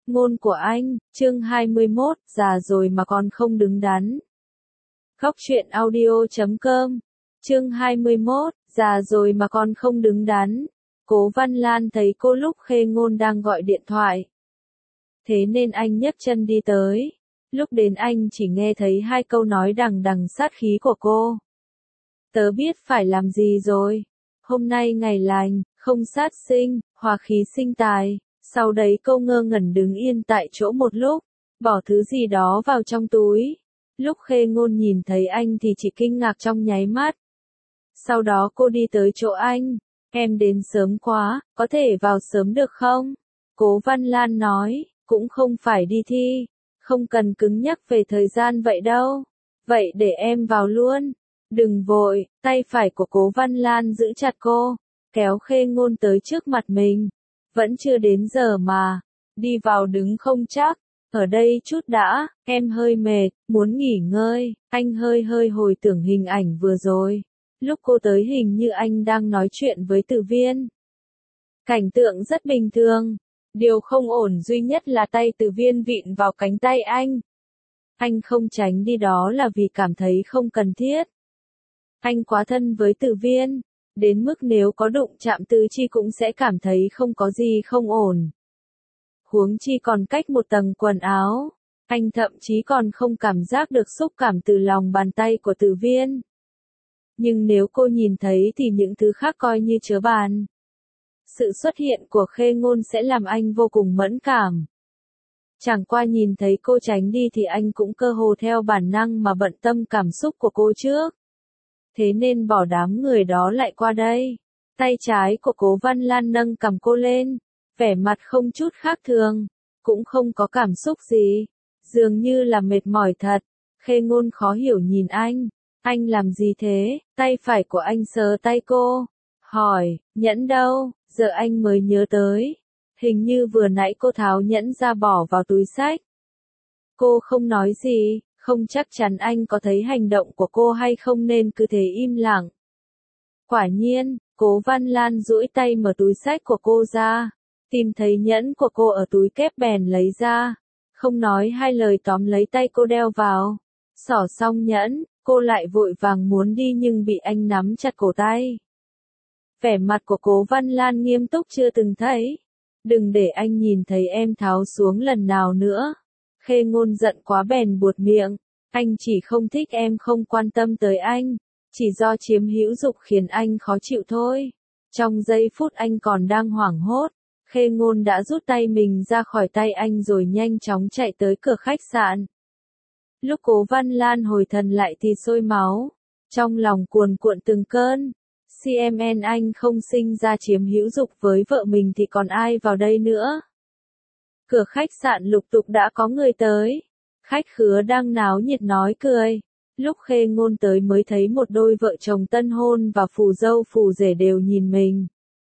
Ngôn của anh, chương 21, già rồi mà còn không đứng đắn. Góc truyện audio.com, chương 21, già rồi mà còn không đứng đắn. Cố Văn Lan thấy cô lúc Khê Ngôn đang gọi điện thoại. Thế nên anh nhấc chân đi tới. Lúc đến anh chỉ nghe thấy hai câu nói đằng đằng sát khí của cô. Tớ biết phải làm gì rồi. Hôm nay ngày lành, không sát sinh, hòa khí sinh tài. Sau đấy cô ngơ ngẩn đứng yên tại chỗ một lúc, bỏ thứ gì đó vào trong túi. Lúc Khê Ngôn nhìn thấy anh thì chỉ kinh ngạc trong nháy mắt. Sau đó cô đi tới chỗ anh. Em đến sớm quá, có thể vào sớm được không? Cố Văn Lan nói, cũng không phải đi thi, không cần cứng nhắc về thời gian vậy đâu. Vậy để em vào luôn. Đừng vội, tay phải của Cố Văn Lan giữ chặt cô, kéo Khê Ngôn tới trước mặt mình. Vẫn chưa đến giờ mà, đi vào đứng không chắc, ở đây chút đã, em hơi mệt, muốn nghỉ ngơi. Anh hơi hồi tưởng hình ảnh vừa rồi, lúc cô tới hình như anh đang nói chuyện với Từ Viên. Cảnh tượng rất bình thường, điều không ổn duy nhất là tay Từ Viên vịn vào cánh tay anh. Anh không tránh đi đó là vì cảm thấy không cần thiết. Anh quá thân với Từ Viên, đến mức nếu có đụng chạm tứ chi cũng sẽ cảm thấy không có gì không ổn. Huống chi còn cách một tầng quần áo, anh thậm chí còn không cảm giác được xúc cảm từ lòng bàn tay của Từ Viên. Nhưng nếu cô nhìn thấy thì những thứ khác coi như chớ bàn. Sự xuất hiện của Khê Ngôn sẽ làm anh vô cùng mẫn cảm. Chẳng qua nhìn thấy cô tránh đi thì anh cũng cơ hồ theo bản năng mà bận tâm cảm xúc của cô trước. Thế nên bỏ đám người đó lại qua đây. Tay trái của Cố Văn Lan nâng cằm cô lên, vẻ mặt không chút khác thường, cũng không có cảm xúc gì, dường như là mệt mỏi thật. Khê Ngôn khó hiểu nhìn anh làm gì thế? Tay phải của anh sờ tay cô, hỏi, nhẫn đâu? Giờ anh mới nhớ tới, hình như vừa nãy cô tháo nhẫn ra bỏ vào túi xách. Cô không nói gì. Không chắc chắn anh có thấy hành động của cô hay không nên cứ thế im lặng. Quả nhiên, Cố Văn Lan duỗi tay mở túi xách của cô ra, tìm thấy nhẫn của cô ở túi kép bèn lấy ra, không nói hai lời tóm lấy tay cô đeo vào. Xỏ xong nhẫn, cô lại vội vàng muốn đi nhưng bị anh nắm chặt cổ tay. Vẻ mặt của Cố Văn Lan nghiêm túc chưa từng thấy. Đừng để anh nhìn thấy em tháo xuống lần nào nữa. Khê Ngôn giận quá bèn buột miệng, anh chỉ không thích em không quan tâm tới anh, chỉ do chiếm hữu dục khiến anh khó chịu thôi. Trong giây phút anh còn đang hoảng hốt, Khê Ngôn đã rút tay mình ra khỏi tay anh rồi nhanh chóng chạy tới cửa khách sạn. Lúc Cố Văn Lan hồi thần lại thì sôi máu, trong lòng cuồn cuộn từng cơn. CMN anh không sinh ra chiếm hữu dục với vợ mình thì còn ai vào đây nữa. Cửa khách sạn lục tục đã có người tới. Khách khứa đang náo nhiệt nói cười. Lúc Khê Ngôn tới mới thấy một đôi vợ chồng tân hôn và phù dâu phù rể đều nhìn mình.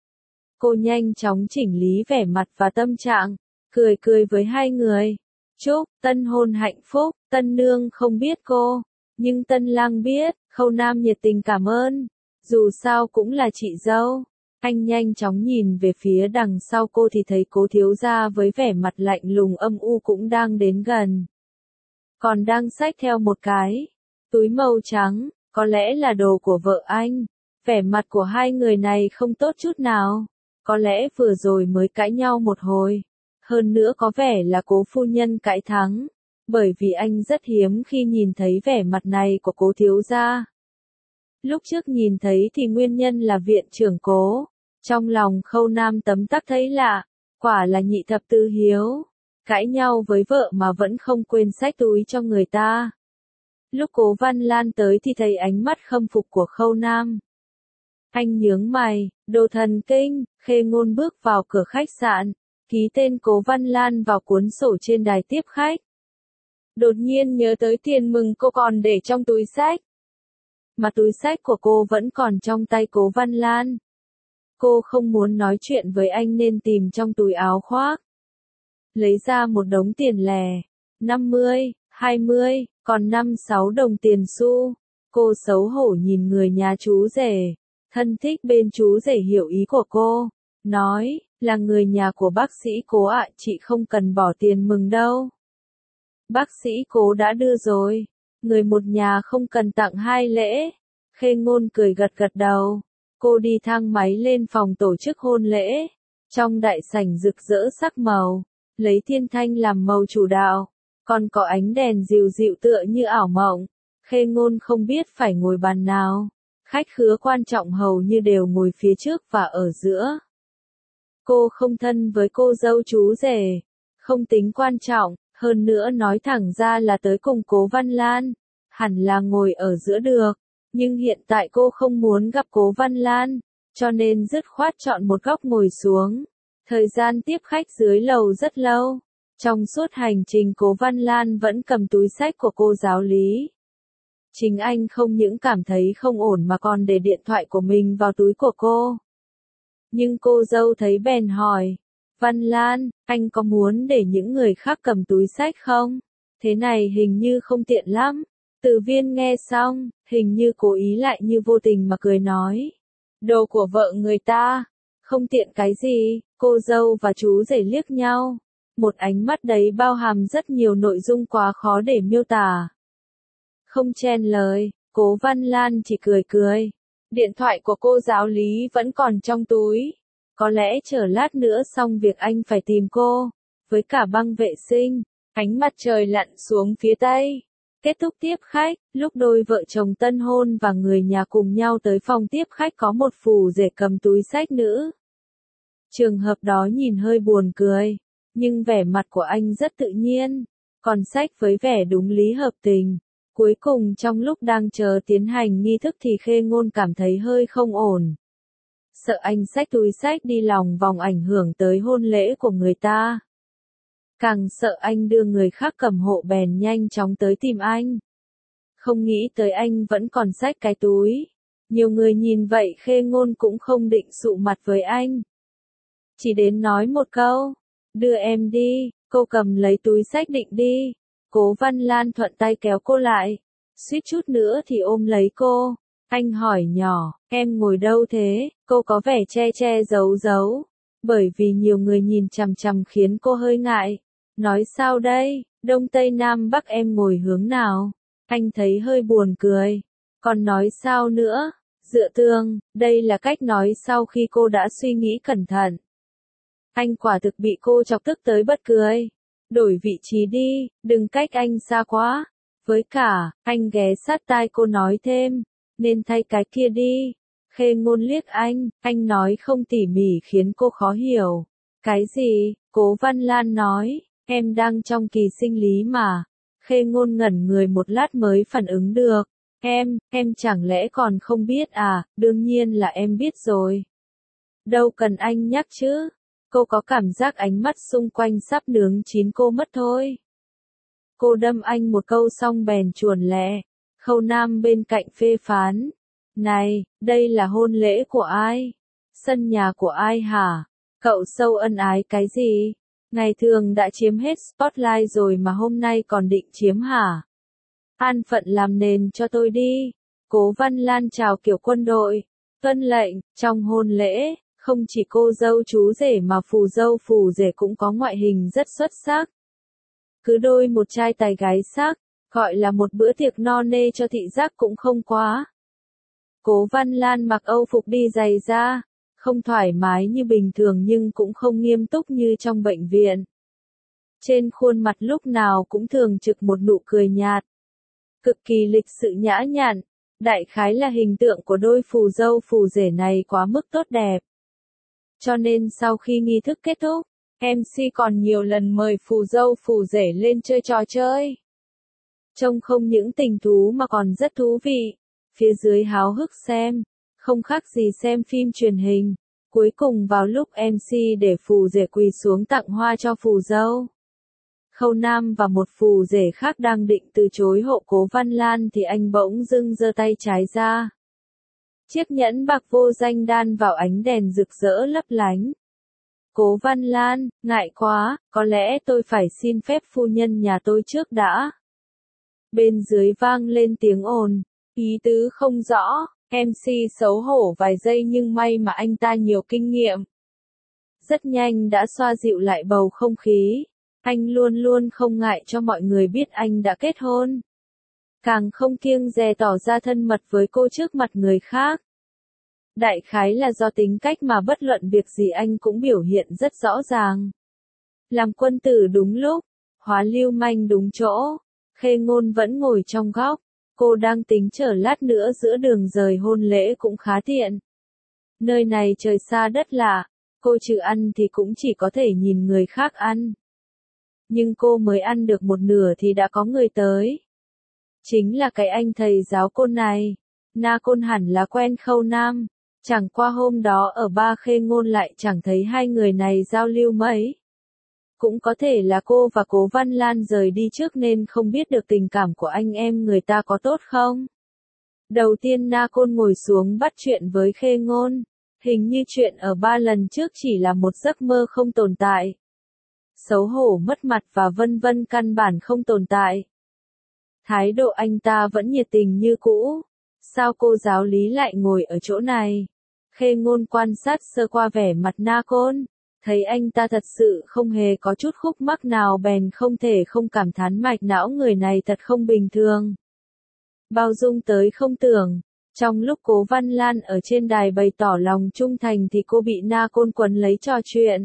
Cô nhanh chóng chỉnh lý vẻ mặt và tâm trạng, cười với hai người. Chúc tân hôn hạnh phúc. Tân nương không biết cô, nhưng tân lang biết. Khâu Nam nhiệt tình cảm ơn. Dù sao cũng là chị dâu. Anh nhanh chóng nhìn về phía đằng sau cô thì thấy Cố thiếu gia với vẻ mặt lạnh lùng âm u cũng đang đến gần. Còn đang xách theo một cái túi màu trắng, có lẽ là đồ của vợ anh. Vẻ mặt của hai người này không tốt chút nào. Có lẽ vừa rồi mới cãi nhau một hồi. Hơn nữa có vẻ là Cố phu nhân cãi thắng. Bởi vì anh rất hiếm khi nhìn thấy vẻ mặt này của Cố thiếu gia. Lúc trước nhìn thấy thì nguyên nhân là viện trưởng Cố. Trong lòng Khâu Nam tấm tắc thấy lạ, quả là nhị thập tứ hiếu, cãi nhau với vợ mà vẫn không quên xách túi cho người ta. Lúc Cố Văn Lan tới thì thấy ánh mắt khâm phục của Khâu Nam. Anh nhướng mày, đồ thần kinh. Khê Ngôn bước vào cửa khách sạn, ký tên Cố Văn Lan vào cuốn sổ trên đài tiếp khách. Đột nhiên nhớ tới tiền mừng cô còn để trong túi xách. Mà túi xách của cô vẫn còn trong tay Cố Văn Lan. Cô không muốn nói chuyện với anh nên tìm trong túi áo khoác. Lấy ra một đống tiền lẻ, 50, 20, còn 5-6 đồng tiền xu. Cô xấu hổ nhìn người nhà chú rể. Thân thích bên chú rể hiểu ý của cô, nói, Là người nhà của bác sĩ Cố ạ, chị không cần bỏ tiền mừng đâu. Bác sĩ Cố đã đưa rồi. Người một nhà không cần tặng hai lễ. Khê Ngôn cười gật gật đầu. Cô đi thang máy lên phòng tổ chức hôn lễ. Trong đại sảnh rực rỡ sắc màu, lấy thiên thanh làm màu chủ đạo, còn có ánh đèn dịu dịu tựa như ảo mộng. Khê Ngôn không biết phải ngồi bàn nào. Khách khứa quan trọng hầu như đều ngồi phía trước và ở giữa. Cô không thân với cô dâu chú rể, không tính quan trọng, hơn nữa nói thẳng ra là tới cùng Cố Văn Lan, hẳn là ngồi ở giữa được, nhưng hiện tại cô không muốn gặp Cố Văn Lan, cho nên dứt khoát chọn một góc ngồi xuống. Thời gian tiếp khách dưới lầu rất lâu, trong suốt hành trình Cố Văn Lan vẫn cầm túi xách của cô giáo lý. Chính anh không những cảm thấy không ổn mà còn để điện thoại của mình vào túi của cô. Nhưng cô dâu thấy bèn hỏi, Văn Lan, anh có muốn để những người khác cầm túi xách không? Thế này hình như không tiện lắm. Từ Viên nghe xong, hình như cố ý lại như vô tình mà cười nói. Đồ của vợ người ta, không tiện cái gì, cô dâu và chú rể liếc nhau. Một ánh mắt đấy bao hàm rất nhiều nội dung quá khó để miêu tả. Không chen lời, Cố Văn Lan chỉ cười cười. Điện thoại của cô giáo lý vẫn còn trong túi. Có lẽ chờ lát nữa xong việc anh phải tìm cô. Với cả băng vệ sinh, ánh mặt trời lặn xuống phía tây. Kết thúc tiếp khách, lúc đôi vợ chồng tân hôn và người nhà cùng nhau tới phòng tiếp khách có một phù rể cầm túi xách nữ. Trường hợp đó nhìn hơi buồn cười, nhưng vẻ mặt của anh rất tự nhiên, còn xách với vẻ đúng lý hợp tình. Cuối cùng trong lúc đang chờ tiến hành nghi thức thì Khê Ngôn cảm thấy hơi không ổn. Sợ anh xách túi xách đi lòng vòng ảnh hưởng tới hôn lễ của người ta. Càng sợ anh đưa người khác cầm hộ bèn nhanh chóng tới tìm anh. Không nghĩ tới anh vẫn còn xách cái túi. Nhiều người nhìn vậy Khê Ngôn cũng không định sụ mặt với anh. Chỉ đến nói một câu, đưa em đi, cô cầm lấy túi xách định đi. Cố Văn Lan thuận tay kéo cô lại, suýt chút nữa thì ôm lấy cô. Anh hỏi nhỏ, em ngồi đâu thế? Cô có vẻ che che giấu giấu, bởi vì nhiều người nhìn chằm chằm khiến cô hơi ngại. Nói sao đây, Đông Tây Nam Bắc em ngồi hướng nào? Anh thấy hơi buồn cười. Còn nói sao nữa? Dựa tường, đây là cách nói sau khi cô đã suy nghĩ cẩn thận. Anh quả thực bị cô chọc tức tới bật cười. Đổi vị trí đi, đừng cách anh xa quá. Với cả, anh ghé sát tai cô nói thêm, nên thay cái kia đi. Khê Ngôn liếc anh nói không tỉ mỉ khiến cô khó hiểu. Cái gì? Cố Văn Lan nói, em đang trong kỳ sinh lý mà. Khê Ngôn ngẩn người một lát mới phản ứng được. Em chẳng lẽ còn không biết à? Đương nhiên là em biết rồi. Đâu cần anh nhắc chứ. Cô có cảm giác ánh mắt xung quanh sắp nướng chín cô mất thôi. Cô đâm anh một câu xong bèn chuồn lẹ. Khâu Nam bên cạnh phê phán. Này, đây là hôn lễ của ai? Sân nhà của ai hả? Cậu sâu ân ái cái gì? Ngày thường đã chiếm hết spotlight rồi mà hôm nay còn định chiếm hả? An phận làm nền cho tôi đi. Cố Văn Lan chào kiểu quân đội. Tuân lệnh, trong hôn lễ. Không chỉ cô dâu chú rể mà phù dâu phù rể cũng có ngoại hình rất xuất sắc. Cứ đôi một trai tài gái sắc, gọi là một bữa tiệc no nê cho thị giác cũng không quá. Cố Văn Lan mặc âu phục đi giày da, không thoải mái như bình thường nhưng cũng không nghiêm túc như trong bệnh viện. Trên khuôn mặt lúc nào cũng thường trực một nụ cười nhạt. Cực kỳ lịch sự nhã nhặn, đại khái là hình tượng của đôi phù dâu phù rể này quá mức tốt đẹp. Cho nên sau khi nghi thức kết thúc, MC còn nhiều lần mời phù dâu phù rể lên chơi trò chơi. Trông không những tình thú mà còn rất thú vị. Phía dưới háo hức xem, không khác gì xem phim truyền hình. Cuối cùng vào lúc MC để phù rể quỳ xuống tặng hoa cho phù dâu. Khâu Nam và một phù rể khác đang định từ chối hộ Cố Văn Lan thì anh bỗng dưng giơ tay trái ra. Chiếc nhẫn bạc vô danh đan vào ánh đèn rực rỡ lấp lánh. Cố Văn Lan, ngại quá, có lẽ tôi phải xin phép phu nhân nhà tôi trước đã. Bên dưới vang lên tiếng ồn, ý tứ không rõ, MC xấu hổ vài giây nhưng may mà anh ta nhiều kinh nghiệm. rất nhanh đã xoa dịu lại bầu không khí. Anh luôn luôn không ngại cho mọi người biết anh đã kết hôn. Càng không kiêng dè tỏ ra thân mật với cô trước mặt người khác. Đại khái là do tính cách mà bất luận việc gì anh cũng biểu hiện rất rõ ràng. Làm quân tử đúng lúc, hóa lưu manh đúng chỗ. Khê Ngôn vẫn ngồi trong góc. Cô đang tính chờ lát nữa giữa đường rời hôn lễ cũng khá tiện. Nơi này trời xa đất lạ, cô trừ ăn thì cũng chỉ có thể nhìn người khác ăn. Nhưng cô mới ăn được một nửa thì đã có người tới. Chính là cái anh thầy giáo Côn này. Na Côn hẳn là quen Khâu Nam. Chẳng qua hôm đó ở ba Khê Ngôn lại chẳng thấy hai người này giao lưu mấy. Cũng có thể là cô và Cố Văn Lan rời đi trước nên không biết được tình cảm của anh em người ta có tốt không. Đầu tiên Na Côn ngồi xuống bắt chuyện với Khê Ngôn. Hình như chuyện ở 3 lần trước chỉ là một giấc mơ không tồn tại. Xấu hổ mất mặt và vân vân căn bản không tồn tại. Thái độ anh ta vẫn nhiệt tình như cũ. Sao cô giáo lý lại ngồi ở chỗ này? Khê Ngôn quan sát sơ qua vẻ mặt Na Côn. Thấy anh ta thật sự không hề có chút khúc mắc nào bèn không thể không cảm thán mạch não người này thật không bình thường. Bao dung tới không tưởng. Trong lúc Cố Văn Lan ở trên đài bày tỏ lòng trung thành thì cô bị Na Côn quấn lấy trò chuyện.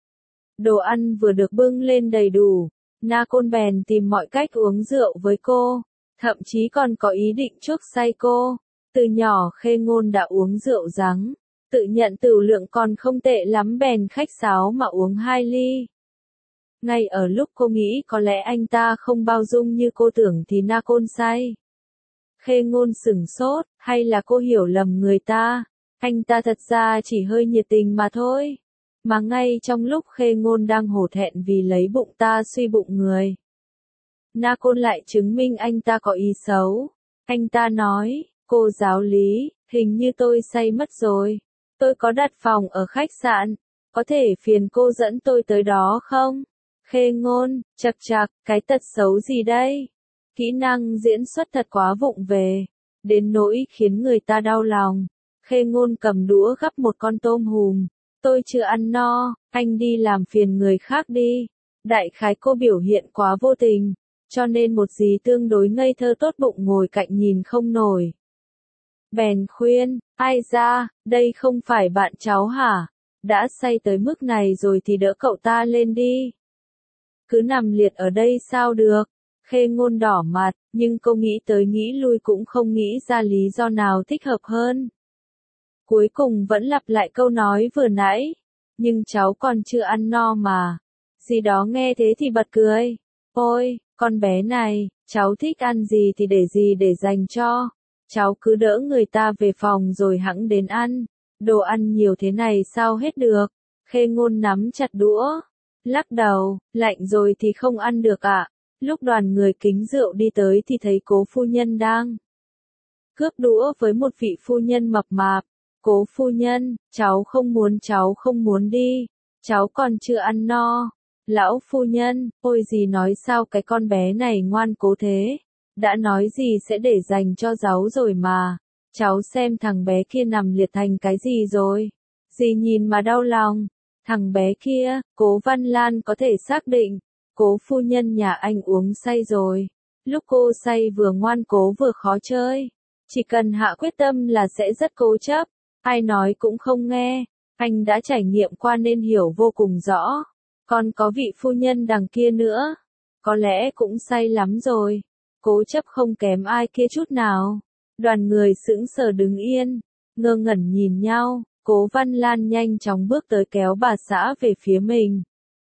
Đồ ăn vừa được bưng lên đầy đủ. Na Côn bèn tìm mọi cách uống rượu với cô. Thậm chí còn có ý định chuốc say cô. Từ nhỏ Khê Ngôn đã uống rượu rắn. Tự nhận tửu lượng còn không tệ lắm bèn khách sáo mà uống 2 ly. Ngay ở lúc cô nghĩ có lẽ anh ta không bao dung như cô tưởng thì Na Côn say. Khê Ngôn sửng sốt, hay là cô hiểu lầm người ta? Anh ta thật ra chỉ hơi nhiệt tình mà thôi. Mà ngay trong lúc Khê Ngôn đang hổ thẹn vì lấy bụng ta suy bụng người. Na Côn lại chứng minh anh ta có ý xấu. Anh ta nói, cô giáo lý, hình như tôi say mất rồi. Tôi có đặt phòng ở khách sạn, có thể phiền cô dẫn tôi tới đó không? Khê Ngôn, chậc chậc, cái tật xấu gì đây? Kỹ năng diễn xuất thật quá vụng về, đến nỗi khiến người ta đau lòng. Khê Ngôn cầm đũa gắp một con tôm hùm. Tôi chưa ăn no, anh đi làm phiền người khác đi. Đại khái cô biểu hiện quá vô tình, cho nên một dì tương đối ngây thơ tốt bụng ngồi cạnh nhìn không nổi. Bèn khuyên, ai ra, đây không phải bạn cháu hả? Đã say tới mức này rồi thì đỡ cậu ta lên đi. Cứ nằm liệt ở đây sao được? Khê Ngôn đỏ mặt, nhưng cô nghĩ tới nghĩ lui cũng không nghĩ ra lý do nào thích hợp hơn. Cuối cùng vẫn lặp lại câu nói vừa nãy. Nhưng cháu còn chưa ăn no mà. Dì đó nghe thế thì bật cười. Ôi, con bé này, cháu thích ăn gì thì để dì để dành cho. Cháu cứ đỡ người ta về phòng rồi hẵng đến ăn. Đồ ăn nhiều thế này sao hết được. Khê Ngôn nắm chặt đũa. Lắc đầu, lạnh rồi thì không ăn được ạ. Lúc đoàn người kính rượu đi tới thì thấy Cố phu nhân đang cướp đũa với một vị phu nhân mập mạp. Cố phu nhân, cháu không muốn đi. Cháu còn chưa ăn no. Lão phu nhân, ôi dì nói sao cái con bé này ngoan cố thế. Đã nói gì sẽ để dành cho cháu rồi mà. Cháu xem thằng bé kia nằm liệt thành cái gì rồi. Dì nhìn mà đau lòng. Thằng bé kia, Cố Văn Lan có thể xác định. Cố phu nhân nhà anh uống say rồi. Lúc cô say vừa ngoan cố vừa khó chơi. Chỉ cần hạ quyết tâm là sẽ rất cố chấp. Ai nói cũng không nghe. Anh đã trải nghiệm qua nên hiểu vô cùng rõ. Còn có vị phu nhân đằng kia nữa. Có lẽ cũng say lắm rồi. Cố chấp không kém ai kia chút nào. Đoàn người sững sờ đứng yên. Ngơ ngẩn nhìn nhau. Cố Văn Lan nhanh chóng bước tới kéo bà xã về phía mình.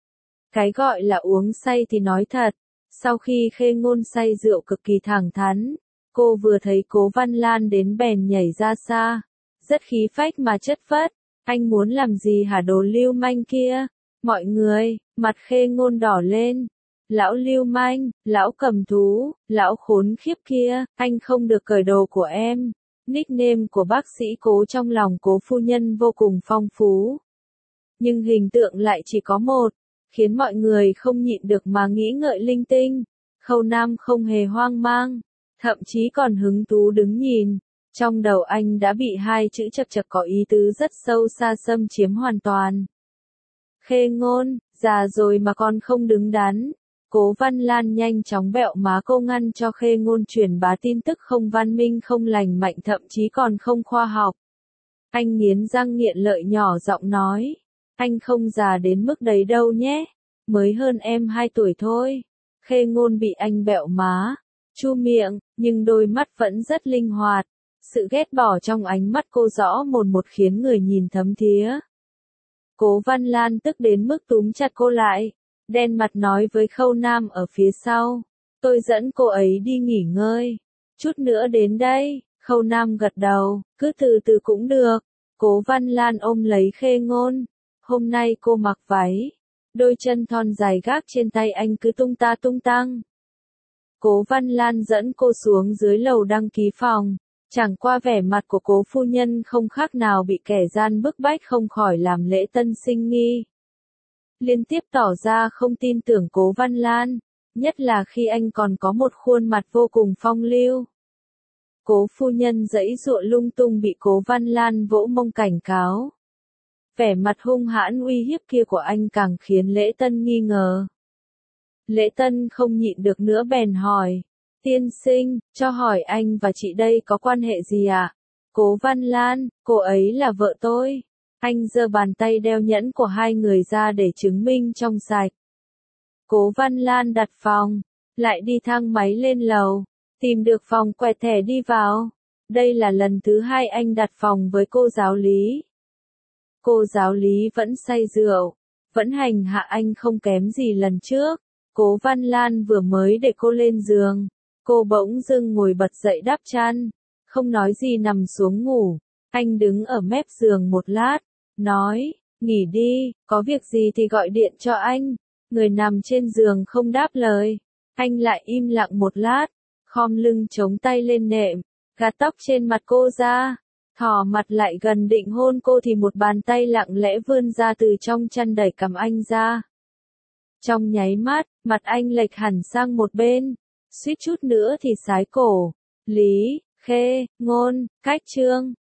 Cái gọi là uống say thì nói thật. Sau khi Khê Ngôn say rượu cực kỳ thẳng thắn. Cô vừa thấy Cố Văn Lan đến bèn nhảy ra xa. Rất khí phách mà chất phất. Anh muốn làm gì hả đồ lưu manh kia? Mọi người, mặt Khê Ngôn đỏ lên. Lão lưu manh, lão cầm thú, lão khốn khiếp kia, anh không được cởi đồ của em. Nickname của bác sĩ Cố trong lòng Cố phu nhân vô cùng phong phú. Nhưng hình tượng lại chỉ có một, khiến mọi người không nhịn được mà nghĩ ngợi linh tinh. Khâu Nam không hề hoang mang, thậm chí còn hứng thú đứng nhìn. Trong đầu anh đã bị hai chữ chập chập có ý tứ rất sâu xa xâm chiếm hoàn toàn. Khê Ngôn, già rồi mà còn không đứng đắn. Cố Văn Lan nhanh chóng bẹo má cô ngăn cho Khê Ngôn truyền bá tin tức không văn minh không lành mạnh thậm chí còn không khoa học. Anh nghiến răng nghiện lợi nhỏ giọng nói. Anh không già đến mức đấy đâu nhé. Mới hơn em 2 tuổi thôi. Khê Ngôn bị anh bẹo má, chu miệng, nhưng đôi mắt vẫn rất linh hoạt. Sự ghét bỏ trong ánh mắt cô rõ mồn một khiến người nhìn thấm thía. Cố Văn Lan tức đến mức túm chặt cô lại, đen mặt nói với Khâu Nam ở phía sau. Tôi dẫn cô ấy đi nghỉ ngơi. Chút nữa đến đây, Khâu Nam gật đầu, cứ từ từ cũng được. Cố Văn Lan ôm lấy Khê Ngôn. Hôm nay cô mặc váy. Đôi chân thon dài gác trên tay anh cứ tung ta tung tăng. Cố Văn Lan dẫn cô xuống dưới lầu đăng ký phòng. Chẳng qua vẻ mặt của cố phu nhân không khác nào bị kẻ gian bức bách không khỏi làm lễ tân sinh nghi. Liên tiếp tỏ ra không tin tưởng Cố Văn Lan, nhất là khi anh còn có một khuôn mặt vô cùng phong lưu. Cố phu nhân giãy giụa lung tung bị Cố Văn Lan vỗ mông cảnh cáo. Vẻ mặt hung hãn uy hiếp kia của anh càng khiến Lễ Tân nghi ngờ. Lễ Tân không nhịn được nữa bèn hỏi. Tiên sinh, cho hỏi anh và chị đây có quan hệ gì ạ? Cố Văn Lan, cô ấy là vợ tôi. Anh giơ bàn tay đeo nhẫn của hai người ra để chứng minh trong sạch. Cố Văn Lan đặt phòng, lại đi thang máy lên lầu, tìm được phòng quẹt thẻ đi vào. Đây là lần thứ 2 anh đặt phòng với cô giáo lý. Cô giáo lý vẫn say rượu, vẫn hành hạ anh không kém gì lần trước. Cố Văn Lan vừa mới để cô lên giường, cô bỗng dưng ngồi bật dậy đắp chăn, không nói gì nằm xuống ngủ. Anh đứng ở mép giường một lát, nói, nghỉ đi, có việc gì thì gọi điện cho anh. Người nằm trên giường không đáp lời. Anh lại im lặng một lát, khom lưng chống tay lên nệm, gạt tóc trên mặt cô ra, thò mặt lại gần định hôn cô thì một bàn tay lặng lẽ vươn ra từ trong chăn đẩy cằm anh ra. Trong nháy mắt, mặt anh lệch hẳn sang một bên, suýt chút nữa thì sái cổ. Lý, Khê, Ngôn, cách chương.